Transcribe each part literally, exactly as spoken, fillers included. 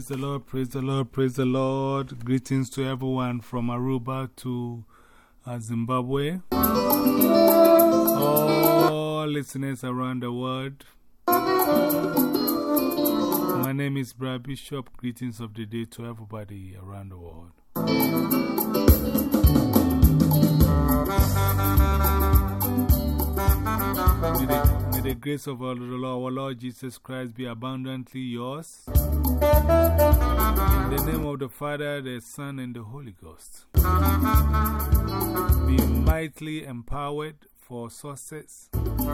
the Lord, praise the Lord, praise the Lord. Greetings to everyone from Aruba to uh, Zimbabwe. All listeners around the world. My name is Brad Bishop. Greetings of the day to everybody around the world. May the, may the grace of our Lord, our Lord Jesus Christ be abundantly yours. In the name of the Father, the Son, and the Holy Ghost. Be mightily empowered for success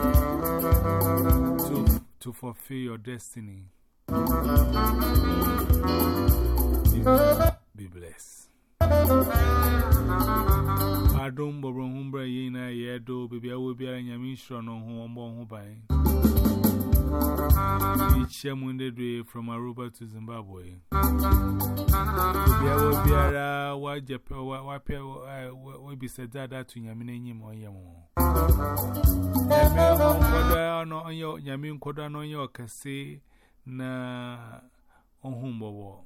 to, to fulfill your destiny. Be, be blessed. Adum Bobron Humbra Yena Yedo, baby, I will be a Yamishron on Home by each day from Aruba to Zimbabwe. Baby, I will be a Wajapa, Wapia, will be said that to Yamin or Yamo. Yamin Kodan on your Casse na on Humbo.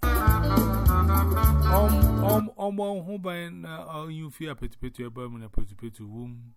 Om om om om who by uh you fear pet pet your burman a pet pet to womb.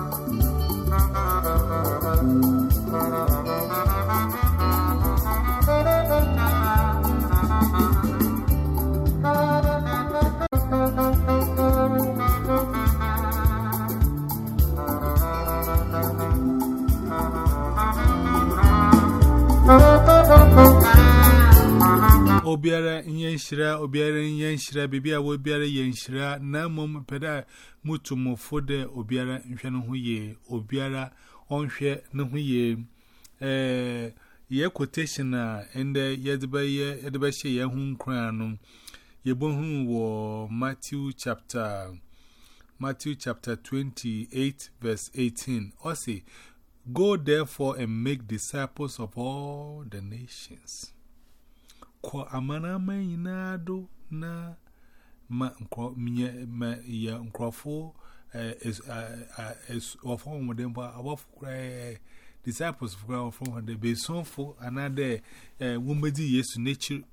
Obiara Yenshira, Obiara Yenshira, Bibia Wobiara Yenshira, Namum Peda Mutumo Fode, Obiara Infianuye, Obiara Onshare Nuye, eh, ye quotation, and the Yadabaya, Edabashe Yahun Cranum, Yebonhu war Matthew chapter, Matthew chapter twenty-eight, verse eighteen. Or say, go therefore and make disciples of all the nations. Kwa amana mainado na ma nkro ma ya nkrofo is is of home them above disciples from the beson for another wombedi yesu nature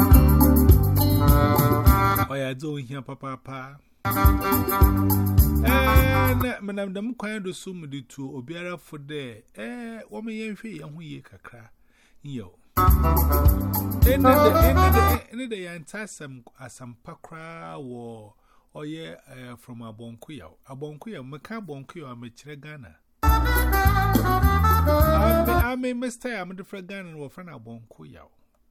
oya do here papa pa eh manam dam kwan do so mudi to obiara for there eh wo me yenhwe ye ho ye kakra yo in the in the yantasam asampakra wo oye from Abonkuya Abonkuya meka Abonkuya amechire Ghana I may mister am the fra Ghana wo fra Abonkuya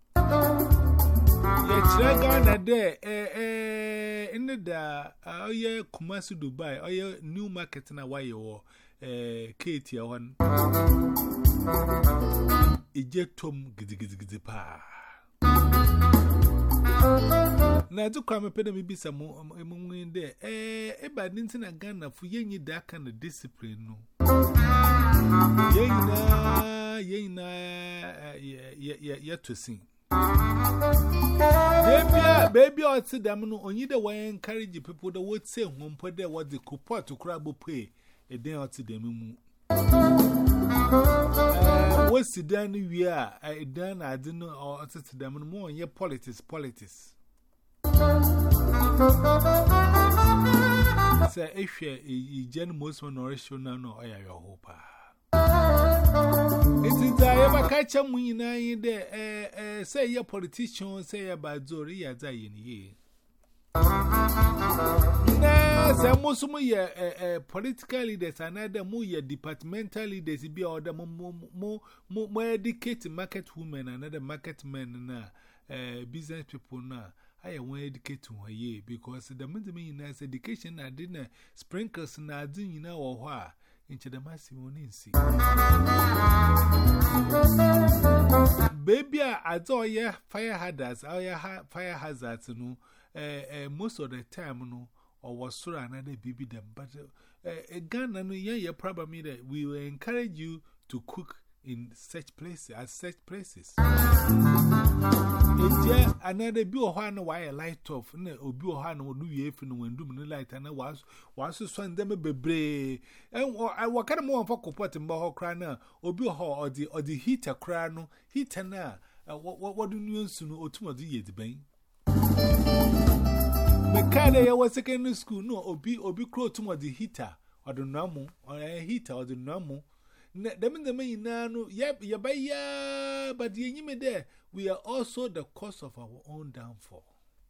ye chire Ghana there eh eh in the oye Kumasi Dubai oye new market na why wo eh Katie one Ejetom gidigidi pa. Na to kwame pede me bisa mo emunwin de eh eba dinti na Ghana fu yenyi da aka na discipline no. Yeyina yeyina ye ye to sin. Baby baby oti dam no onyi de wan encourage people that would say hompo de what the support to crab pay e den oti dem mu. What's the done we are? I done, I didn't know, or to them more, yeah, politics, politics. Say, if you gen most honoration, no, I am your hope. It is I ever catch a moon in there, eh, say, your politician, say about Zori as I in ye. Yes, and most of my political leaders and other more departmental leaders be all the more more educated market women and other market men and business people now. I am well educated to her ye because the mean as education I didn't sprinkles and I didn't know or why into the massive see. Baby, I saw ya fire hazards, our fire hazards, no. Uh, most of the time, no, or was so another baby them, but uh, Ghana, no, yeah, your problem is that we will encourage you to cook in such places as such places. Yeah, another bill one wire light off, no, or bill one or do you if no one do no light, and I was was to send them a baby. And I was kind of more for copot and boho crana, or bill or the or the heater crano, heater now. what do you soon or two of the years, Bain? Mekade was secondary school, no, or be or be crow to the heater, or the normal, or a heater, or the normal. Them in the main, no, yep, ya by ya, but the enemy there, we are also the cause of our own downfall.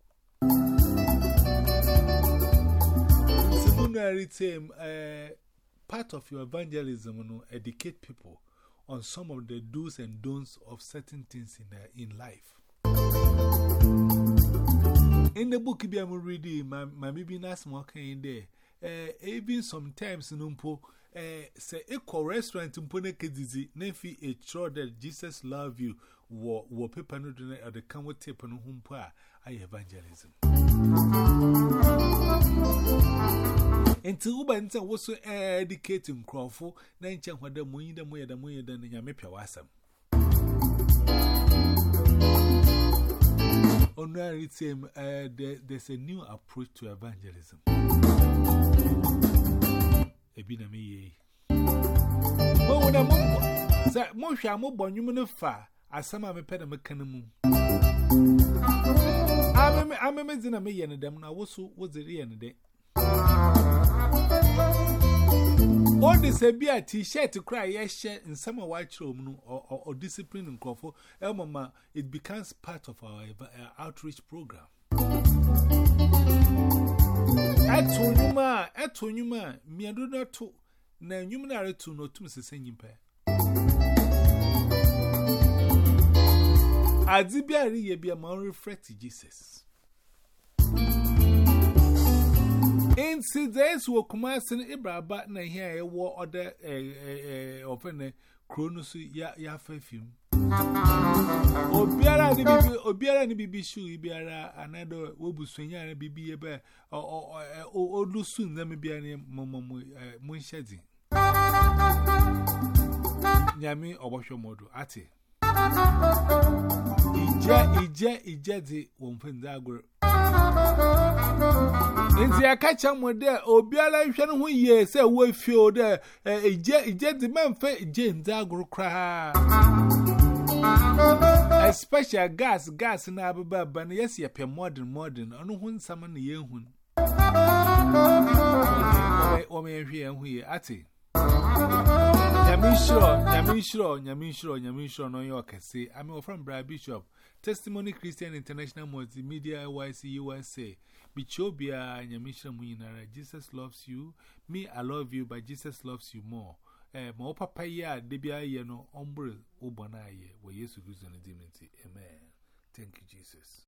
Seminary team, uh, part of your evangelism, no, educate people on some of the do's and don'ts of certain things in, uh, in life. In the book I'm reading, my, my baby nice walking in there. Uh, even sometimes, numpo, uh, say, equal restaurant in Ponekadizi, Nefi, a chore that Jesus love you, war, war paper no dinner at the camel tape on whom pa, I evangelism. Until Uba and was so educating Crawford, nine chan what the moon, the moon, the moon, than Yamepia wasam. On it's um, uh, there, there's a new approach to evangelism. Ebina me. But when I'm that Mosha Mobon, you may far as some of a pedamecanimu. I'm a mezzin a me and them. I was was the real day. All this a beer t shirt to cry, yes, share in summer white room or, or discipline in Crawford. Elmama, it becomes part of our uh, outreach program. At Tonuma, at Tonuma, me do not to na numerary to no to Missus Senimpe. Azibia ye be a more reflect Jesus. In days will come as an Ibra Batna here, a war order of a Chronos ya ya fefim. Obiara ni bibi, Obiara ni bibi shu, Ibiara, another Wobuswenya and Bibi a bear, or or soon, let me be any momo moonsheddy. Yami or wash your model, Ati. Ija, Ija, Ija, won't find that girl. Inti akacha mo de obiara hwe no ho ye se wo fio de eje eje de man fe eje ndagro kra especially gas gas na ababa ban yes ye pe modern modern ono ho nsam na ye hu o me hwe ye hu ye ati Nyamishro, Nyamishro, Nyamishro, Nyamishro, no yo kese. I'm from Brad Bishop, Testimony Christian International Multimedia Y C U S A. Bichobia, Nyamishro Muinara. Jesus loves you. Me, I love you, but Jesus loves you more. Eh, mo papa ya, debia ye no ombre ubanaye. We Yesu Christ on the dignity. Amen. Thank you, Jesus.